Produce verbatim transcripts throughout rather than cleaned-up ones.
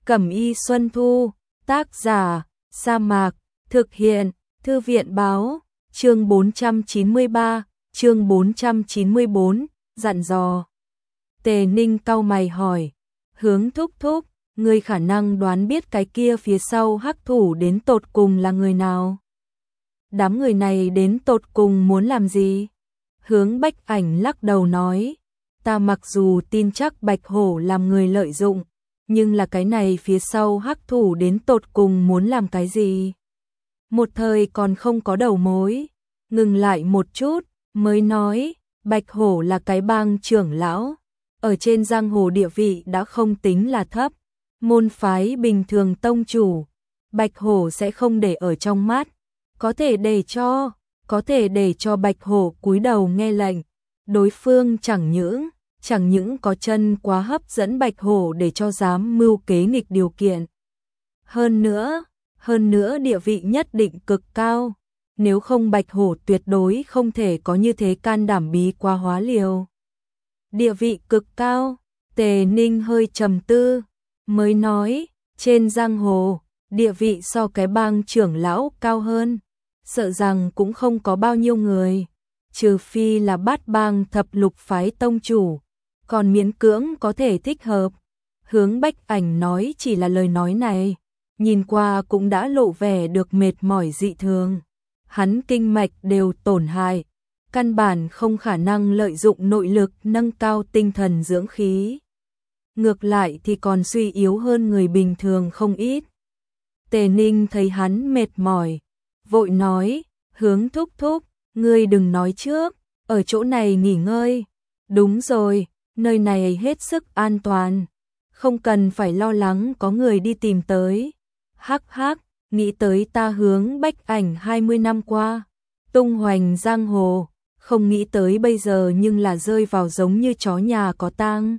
Cẩm y Xuân Thu, tác giả, Sa Mạc, thực hiện, Thư viện báo, chương bốn trăm chín mươi ba, chương bốn trăm chín mươi bốn, dặn dò. Tề Ninh cau mày hỏi, Hướng thúc thúc, ngươi khả năng đoán biết cái kia phía sau hắc thủ đến tột cùng là người nào? Đám người này đến tột cùng muốn làm gì? Hướng Bách Ảnh lắc đầu nói, ta mặc dù tin chắc Bạch Hổ làm người lợi dụng, nhưng là cái này phía sau hắc thủ đến tột cùng muốn làm cái gì? Một thời còn không có đầu mối, ngừng lại một chút, mới nói, Bạch Hổ là cái bang trưởng lão, ở trên giang hồ địa vị đã không tính là thấp, môn phái bình thường tông chủ, Bạch Hổ sẽ không để ở trong mắt, có thể để cho, có thể để cho Bạch Hổ cúi đầu nghe lệnh, đối phương chẳng những, chẳng những có chân quá hấp dẫn Bạch Hổ để cho dám mưu kế nghịch điều kiện. Hơn nữa, hơn nữa địa vị nhất định cực cao, nếu không Bạch Hổ tuyệt đối không thể có như thế can đảm bí quá hóa liều. Địa vị cực cao, Tề Ninh hơi trầm tư, mới nói, trên giang hồ, địa vị so cái bang trưởng lão cao hơn, sợ rằng cũng không có bao nhiêu người, trừ phi là bát bang thập lục phái tông chủ, còn miễn cưỡng có thể thích hợp. Hướng Bách Ảnh nói chỉ là lời nói này, nhìn qua cũng đã lộ vẻ được mệt mỏi dị thường. Hắn kinh mạch đều tổn hại, căn bản không khả năng lợi dụng nội lực nâng cao tinh thần dưỡng khí. Ngược lại thì còn suy yếu hơn người bình thường không ít. Tề Ninh thấy hắn mệt mỏi, vội nói, Hướng thúc thúc, ngươi đừng nói trước, ở chỗ này nghỉ ngơi. Đúng rồi, nơi này hết sức an toàn, không cần phải lo lắng có người đi tìm tới. Hắc hắc, nghĩ tới ta Hướng Bách Ảnh hai mươi năm qua, tung hoành giang hồ, không nghĩ tới bây giờ nhưng là rơi vào giống như chó nhà có tang.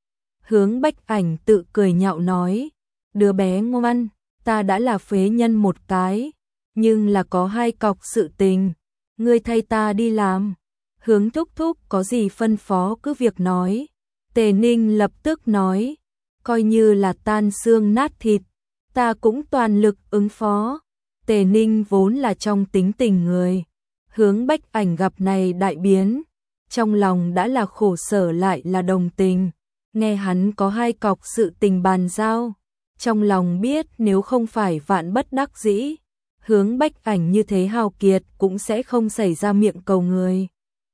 Hướng Bách Ảnh tự cười nhạo nói, đứa bé ngoan, ta đã là phế nhân một cái, nhưng là có hai cọc sự tình, ngươi thay ta đi làm. Hướng thúc thúc có gì phân phó cứ việc nói. Tề Ninh lập tức nói, coi như là tan xương nát thịt, ta cũng toàn lực ứng phó. Tề Ninh vốn là trong tính tình người, Hướng Bách Ảnh gặp này đại biến, trong lòng đã là khổ sở lại là đồng tình, nghe hắn có hai cọc sự tình bàn giao, trong lòng biết nếu không phải vạn bất đắc dĩ, Hướng Bách Ảnh như thế hào kiệt cũng sẽ không xảy ra miệng cầu người.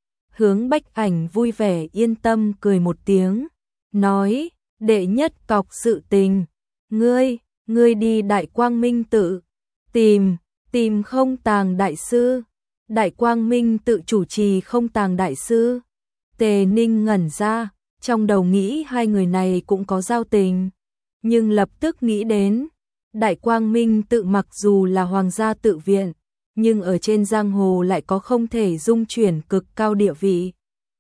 Hướng Bách Ảnh vui vẻ yên tâm cười một tiếng, nói, đệ nhất cọc sự tình, ngươi, ngươi đi Đại Quang Minh tự, tìm, tìm Không Tàng đại sư. Đại Quang Minh tự chủ trì Không Tàng đại sư. Tề Ninh ngẩn ra, trong đầu nghĩ hai người này cũng có giao tình, nhưng lập tức nghĩ đến, Đại Quang Minh tự mặc dù là hoàng gia tự viện, nhưng ở trên giang hồ lại có không thể dung chuyển cực cao địa vị.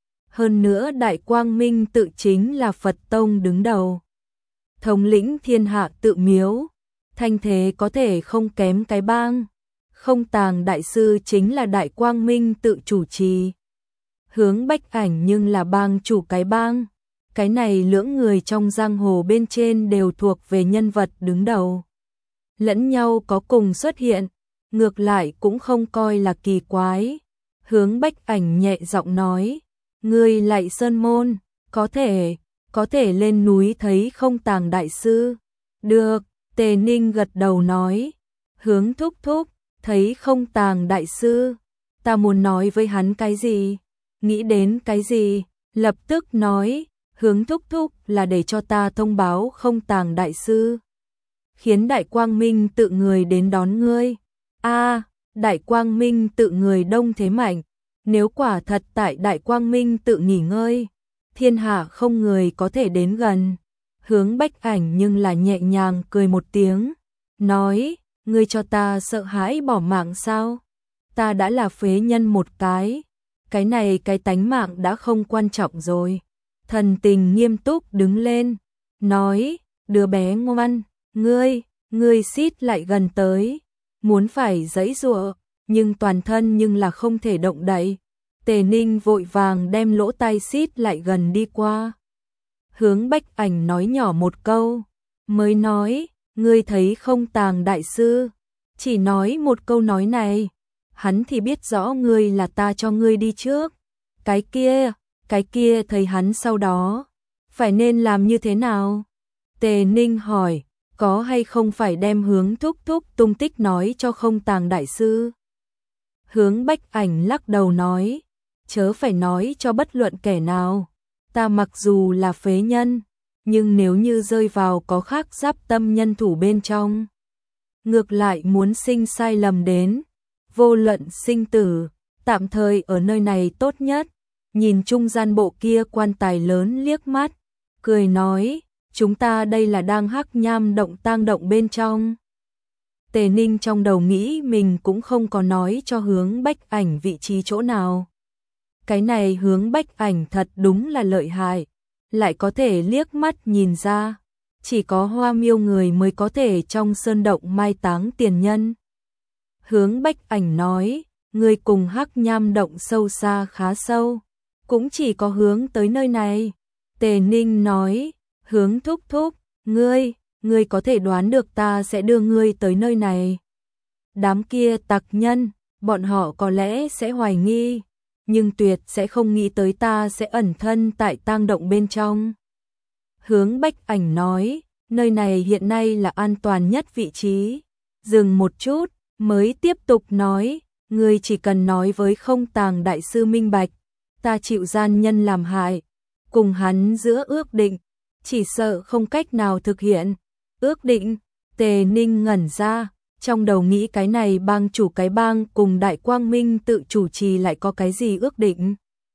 Hơn nữa Đại Quang Minh tự chính là Phật tông đứng đầu, thống lĩnh thiên hạ tự miếu, thanh thế có thể không kém cái bang. Không Tàng đại sư chính là Đại Quang Minh tự chủ trì. Hướng Bách Ảnh nhưng là bang chủ cái bang. Cái này lưỡng người trong giang hồ bên trên đều thuộc về nhân vật đứng đầu. Lẫn nhau có cùng xuất hiện, ngược lại cũng không coi là kỳ quái. Hướng Bách Ảnh nhẹ giọng nói, ngươi lại sơn môn, có thể, có thể lên núi thấy Không Tàng đại sư. Được, Tề Ninh gật đầu nói, Hướng thúc thúc, thấy Không Tàng đại sư, ta muốn nói với hắn cái gì, nghĩ đến cái gì, lập tức nói, Hướng thúc thúc là để cho ta thông báo Không Tàng đại sư, khiến Đại Quang Minh tự người đến đón ngươi. A, Đại Quang Minh tự người đông thế mạnh, nếu quả thật tại Đại Quang Minh tự nghỉ ngơi, thiên hạ không người có thể đến gần. Hướng Bách Ảnh nhưng là nhẹ nhàng cười một tiếng, nói, ngươi cho ta sợ hãi bỏ mạng sao? Ta đã là phế nhân một cái, cái này cái tánh mạng đã không quan trọng rồi. Thần tình nghiêm túc đứng lên, nói, đứa bé ngoan, ngươi, ngươi xít lại gần tới, muốn phải giãy giụa, nhưng toàn thân nhưng là không thể động đậy. Tề Ninh vội vàng đem lỗ tai xít lại gần đi qua. Hướng Bách Ảnh nói nhỏ một câu, mới nói, ngươi thấy không Tàng đại sư, chỉ nói một câu nói này, hắn thì biết rõ ngươi là ta cho ngươi đi trước. Cái kia, cái kia thấy hắn sau đó, phải nên làm như thế nào? Tề Ninh hỏi, có hay không phải đem Hướng thúc thúc tung tích nói cho không Tàng đại sư? Hướng Bách Ảnh lắc đầu nói, chớ phải nói cho bất luận kẻ nào, ta mặc dù là phế nhân, nhưng nếu như rơi vào có khác giáp tâm nhân thủ bên trong, ngược lại muốn sinh sai lầm đến, vô luận sinh tử, tạm thời ở nơi này tốt nhất. Nhìn trung gian bộ kia quan tài lớn liếc mắt, cười nói, chúng ta đây là đang hắc nham động tang động bên trong. Tề Ninh trong đầu nghĩ mình cũng không có nói cho Hướng Bách Ảnh vị trí chỗ nào. Cái này Hướng Bách Ảnh thật đúng là lợi hại, lại có thể liếc mắt nhìn ra, chỉ có Hoa Miêu người mới có thể trong sơn động mai táng tiền nhân. Hướng Bách Ảnh nói, người cùng hắc nham động sâu xa khá sâu, cũng chỉ có hướng tới nơi này. Tề Ninh nói, Hướng thúc thúc, ngươi, ngươi có thể đoán được ta sẽ đưa ngươi tới nơi này. Đám kia tặc nhân, bọn họ có lẽ sẽ hoài nghi, nhưng tuyệt sẽ không nghĩ tới ta sẽ ẩn thân tại tang động bên trong. Hướng Bách Ảnh nói, nơi này hiện nay là an toàn nhất vị trí. Dừng một chút, mới tiếp tục nói, ngươi chỉ cần nói với không Tàng đại sư minh bạch, ta chịu gian nhân làm hại, cùng hắn giữa ước định, chỉ sợ không cách nào thực hiện. Ước định? Tề Ninh ngẩn ra, trong đầu nghĩ cái này bang chủ cái bang cùng Đại Quang Minh tự chủ trì lại có cái gì ước định.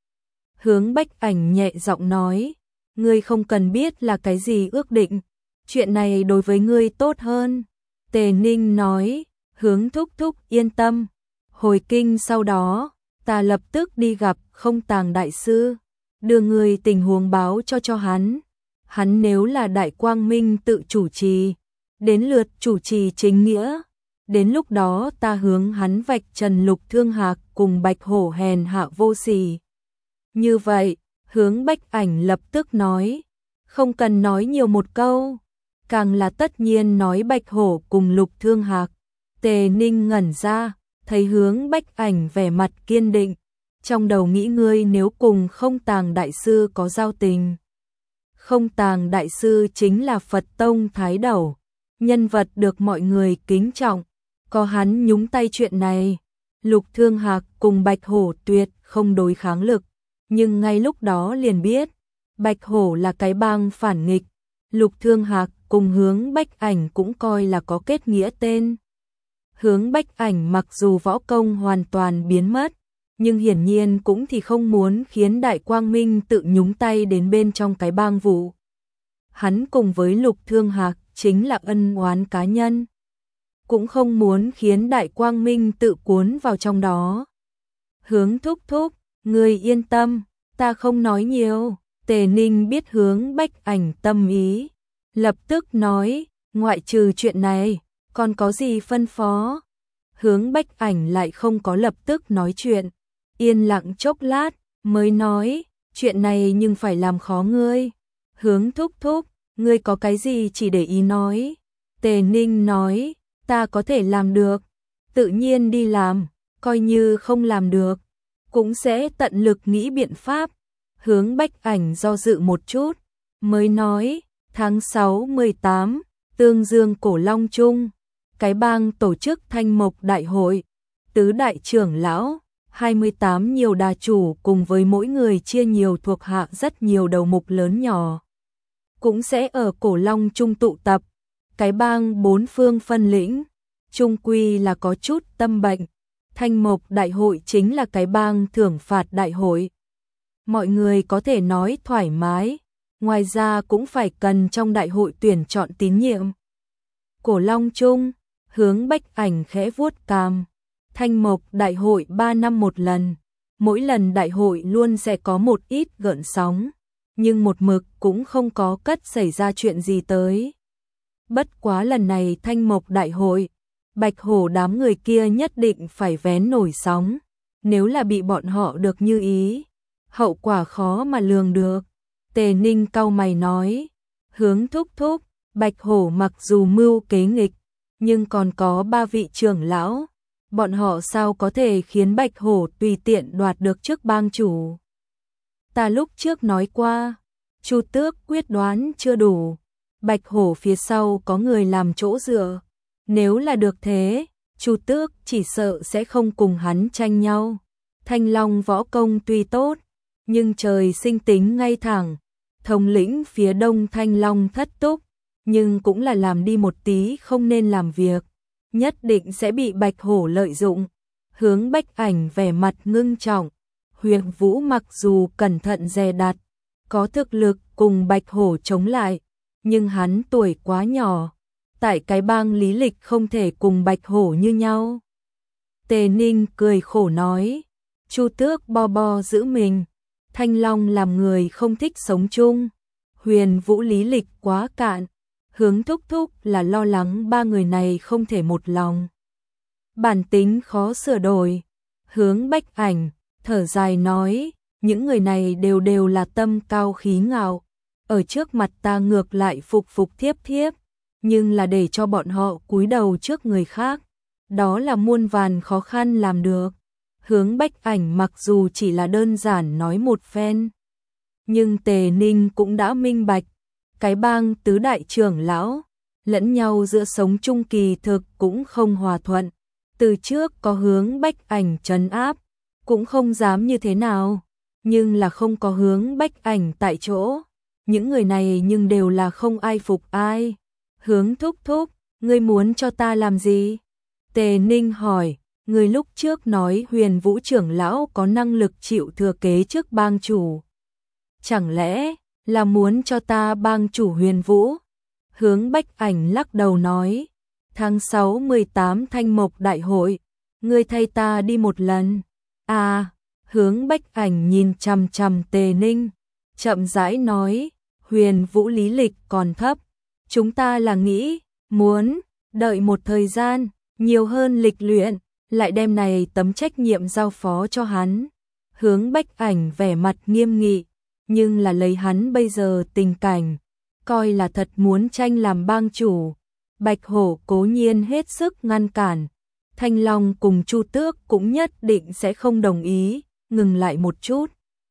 Hướng Bách Ảnh nhẹ giọng nói, ngươi không cần biết là cái gì ước định, chuyện này đối với ngươi tốt hơn. Tề Ninh nói, Hướng thúc thúc yên tâm, hồi kinh sau đó, ta lập tức đi gặp không Tàng đại sư, đưa người tình huống báo cho cho hắn. Hắn nếu là Đại Quang Minh tự chủ trì, đến lượt chủ trì chính nghĩa, đến lúc đó ta hướng hắn vạch trần Lục Thương Hạc cùng Bạch Hổ hèn hạ vô sỉ. Như vậy, Hướng Bách Ảnh lập tức nói, không cần nói nhiều một câu, càng là tất nhiên nói Bạch Hổ cùng Lục Thương Hạc. Tề Ninh ngẩn ra, thấy Hướng Bách Ảnh vẻ mặt kiên định, trong đầu nghĩ ngươi nếu cùng không Tàng đại sư có giao tình. Không Tàng đại sư chính là Phật tông thái đầu, nhân vật được mọi người kính trọng, có hắn nhúng tay chuyện này, Lục Thương Hạc cùng Bạch Hổ tuyệt không đối kháng lực, nhưng ngay lúc đó liền biết, Bạch Hổ là cái bang phản nghịch, Lục Thương Hạc cùng Hướng Bách Ảnh cũng coi là có kết nghĩa tên. Hướng Bách Ảnh mặc dù võ công hoàn toàn biến mất, nhưng hiển nhiên cũng thì không muốn khiến Đại Quang Minh tự nhúng tay đến bên trong cái bang vụ. Hắn cùng với Lục Thương Hạc chính là ân oán cá nhân, cũng không muốn khiến Đại Quang Minh tự cuốn vào trong đó. Hướng thúc thúc, ngươi yên tâm, ta không nói nhiều. Tề Ninh biết Hướng Bách Ảnh tâm ý, lập tức nói, ngoại trừ chuyện này, còn có gì phân phó? Hướng Bách Ảnh lại không có lập tức nói chuyện, yên lặng chốc lát, mới nói, chuyện này nhưng phải làm khó ngươi. Hướng thúc thúc, ngươi có cái gì chỉ để ý nói. Tề Ninh nói, ta có thể làm được, tự nhiên đi làm, coi như không làm được, cũng sẽ tận lực nghĩ biện pháp. Hướng Bách Ảnh do dự một chút, mới nói, tháng sáu mười tám, Tương Dương Cổ Long Trung, cái bang tổ chức Thanh Mộc Đại hội, tứ đại trưởng lão, hai mươi tám nhiều đà chủ cùng với mỗi người chia nhiều thuộc hạ rất nhiều đầu mục lớn nhỏ, cũng sẽ ở Cổ Long Trung tụ tập. Cái bang bốn phương phân lĩnh, chung quy là có chút tâm bệnh. Thanh Mộc Đại hội chính là cái bang thưởng phạt đại hội. Mọi người có thể nói thoải mái, ngoài ra cũng phải cần trong đại hội tuyển chọn tín nhiệm. Cổ Long Trung, Hướng Bách Ảnh khẽ vuốt cằm. Thanh Mộc Đại hội ba năm một lần, mỗi lần đại hội luôn sẽ có một ít gợn sóng, nhưng một mực cũng không có cất xảy ra chuyện gì tới. Bất quá lần này Thanh Mộc Đại hội, Bạch Hổ đám người kia nhất định phải vén nổi sóng, nếu là bị bọn họ được như ý, hậu quả khó mà lường được. Tề Ninh cau mày nói, Hướng thúc thúc, Bạch Hổ mặc dù mưu kế nghịch, nhưng còn có ba vị trưởng lão, bọn họ sao có thể khiến Bạch Hổ tùy tiện đoạt được chức bang chủ. Ta lúc trước nói qua, Chu Tước quyết đoán chưa đủ, Bạch Hổ phía sau có người làm chỗ dựa, nếu là được thế, Chu Tước chỉ sợ sẽ không cùng hắn tranh nhau. Thanh Long võ công tuy tốt, nhưng trời sinh tính ngay thẳng, thống lĩnh phía đông Thanh Long thất túc, nhưng cũng là làm đi một tí không nên làm việc, nhất định sẽ bị Bạch Hổ lợi dụng. Hướng Bách Ảnh vẻ mặt ngưng trọng, Huyền Vũ mặc dù cẩn thận dè đặt, có thực lực cùng Bạch Hổ chống lại, nhưng hắn tuổi quá nhỏ, tại cái bang lý lịch không thể cùng Bạch Hổ như nhau. Tề Ninh cười khổ nói, Chu Tước bo bo giữ mình, Thanh Long làm người không thích sống chung, Huyền Vũ lý lịch quá cạn, Hướng thúc thúc là lo lắng ba người này không thể một lòng. Bản tính khó sửa đổi. Hướng Bách Ảnh thở dài nói, những người này đều đều là tâm cao khí ngạo, ở trước mặt ta ngược lại phục phục thiếp thiếp, nhưng là để cho bọn họ cúi đầu trước người khác, đó là muôn vàn khó khăn làm được. Hướng Bách Ảnh mặc dù chỉ là đơn giản nói một phen, nhưng Tề Ninh cũng đã minh bạch, cái bang tứ đại trưởng lão, lẫn nhau giữa sống chung kỳ thực cũng không hòa thuận. Từ trước có Hướng Bách Ảnh trấn áp, cũng không dám như thế nào, nhưng là không có Hướng Bách Ảnh tại chỗ, những người này nhưng đều là không ai phục ai. Hướng thúc thúc, ngươi muốn cho ta làm gì? Tề Ninh hỏi, ngươi lúc trước nói Huyền Vũ trưởng lão có năng lực chịu thừa kế trước bang chủ. Chẳng lẽ là muốn cho ta bang chủ Huyền Vũ? Hướng Bách Ảnh lắc đầu nói, tháng sáu mười tám Thanh Mộc Đại hội, ngươi thay ta đi một lần. À, Hướng Bách Ảnh nhìn chằm chằm Tề Ninh, chậm rãi nói, Huyền Vũ lý lịch còn thấp, chúng ta là nghĩ, muốn, đợi một thời gian, nhiều hơn lịch luyện, lại đem này tấm trách nhiệm giao phó cho hắn. Hướng Bách Ảnh vẻ mặt nghiêm nghị, nhưng là lấy hắn bây giờ tình cảnh, coi là thật muốn tranh làm bang chủ. Bạch Hổ cố nhiên hết sức ngăn cản, Thanh Long cùng Chu Tước cũng nhất định sẽ không đồng ý, ngừng lại một chút.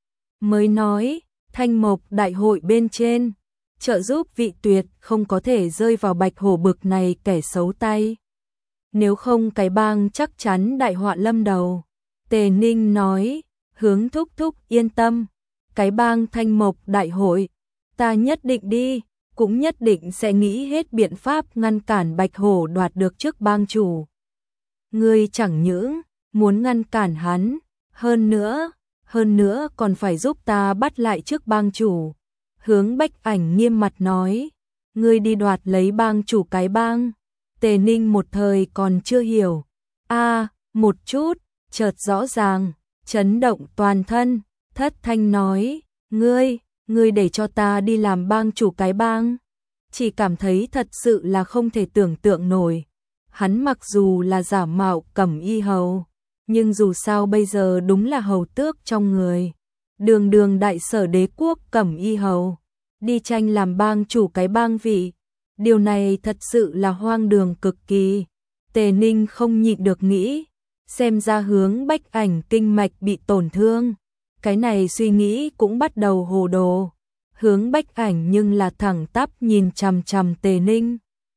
Mới nói, Thanh Mộc Đại hội bên trên, trợ giúp vị tuyệt không có thể rơi vào Bạch Hổ bực này kẻ xấu tay. Nếu không cái bang chắc chắn đại họa lâm đầu. Tề Ninh nói, Hướng thúc thúc yên tâm, cái bang Thanh Mộc Đại hội, ta nhất định đi, cũng nhất định sẽ nghĩ hết biện pháp ngăn cản Bạch Hổ đoạt được chức bang chủ. Ngươi chẳng những muốn ngăn cản hắn, hơn nữa, hơn nữa còn phải giúp ta bắt lại chức bang chủ. Hướng Bách Ảnh nghiêm mặt nói, ngươi đi đoạt lấy bang chủ cái bang. Tề Ninh một thời còn chưa hiểu, a à, một chút, chợt rõ ràng, chấn động toàn thân, thất thanh nói, ngươi, ngươi để cho ta đi làm bang chủ cái bang. Chỉ cảm thấy thật sự là không thể tưởng tượng nổi. Hắn mặc dù là giả mạo Cẩm Y hầu, nhưng dù sao bây giờ đúng là hầu tước trong người. Đường đường đại sở đế quốc Cẩm Y hầu, đi tranh làm bang chủ cái bang vị. Điều này thật sự là hoang đường cực kỳ. Tề Ninh không nhịn được nghĩ, xem ra Hướng Bách Ảnh kinh mạch bị tổn thương. Cái này suy nghĩ cũng bắt đầu hồ đồ. Hướng Bách Ảnh nhưng là thẳng tắp nhìn chằm chằm Tề Ninh.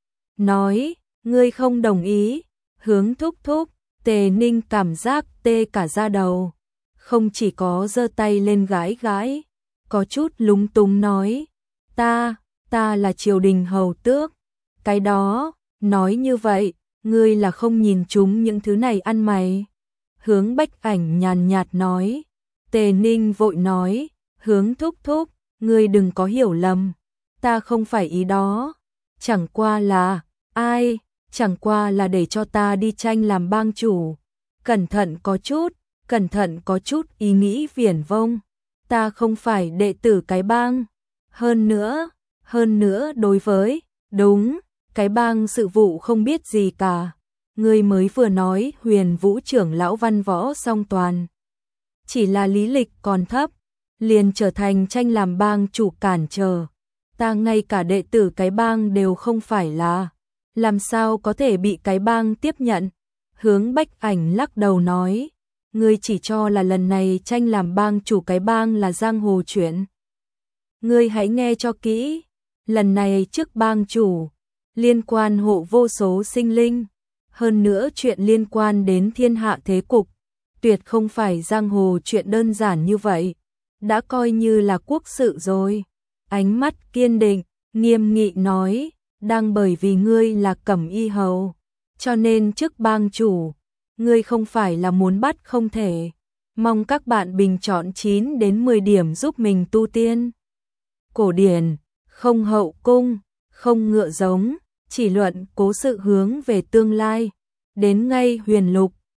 Nói, ngươi không đồng ý. Hướng thúc thúc, Tề Ninh cảm giác tê cả da đầu. Không chỉ có giơ tay lên gãi gãi, có chút lúng túng nói, ta, ta là triều đình hầu tước. Cái đó, nói như vậy, ngươi là không nhìn chúng những thứ này ăn mày. Hướng Bách Ảnh nhàn nhạt nói. Tề Ninh vội nói, Hướng thúc thúc, ngươi đừng có hiểu lầm, ta không phải ý đó, chẳng qua là, ai, chẳng qua là để cho ta đi tranh làm bang chủ. Cẩn thận có chút, cẩn thận có chút ý nghĩ viển vông, ta không phải đệ tử cái bang. Hơn nữa, hơn nữa đối với, đúng, cái bang sự vụ không biết gì cả. Ngươi mới vừa nói Huyền Vũ trưởng lão văn võ song toàn, chỉ là lý lịch còn thấp, liền trở thành tranh làm bang chủ cản trở. Ta ngay cả đệ tử cái bang đều không phải là, làm sao có thể bị cái bang tiếp nhận? Hướng Bách Ảnh lắc đầu nói, ngươi chỉ cho là lần này tranh làm bang chủ cái bang là giang hồ chuyện. Ngươi hãy nghe cho kỹ, lần này trước bang chủ, liên quan hộ vô số sinh linh, hơn nữa chuyện liên quan đến thiên hạ thế cục, tuyệt không phải giang hồ chuyện đơn giản như vậy, đã coi như là quốc sự rồi. Ánh mắt kiên định, nghiêm nghị nói, đang bởi vì ngươi là Cẩm Y hầu, cho nên trước bang chủ, ngươi không phải là muốn bắt không thể. Mong các bạn bình chọn chín đến mười điểm giúp mình tu tiên. Cổ điển, không hậu cung, không ngựa giống, chỉ luận cố sự hướng về tương lai. Đến ngay Huyền Lục,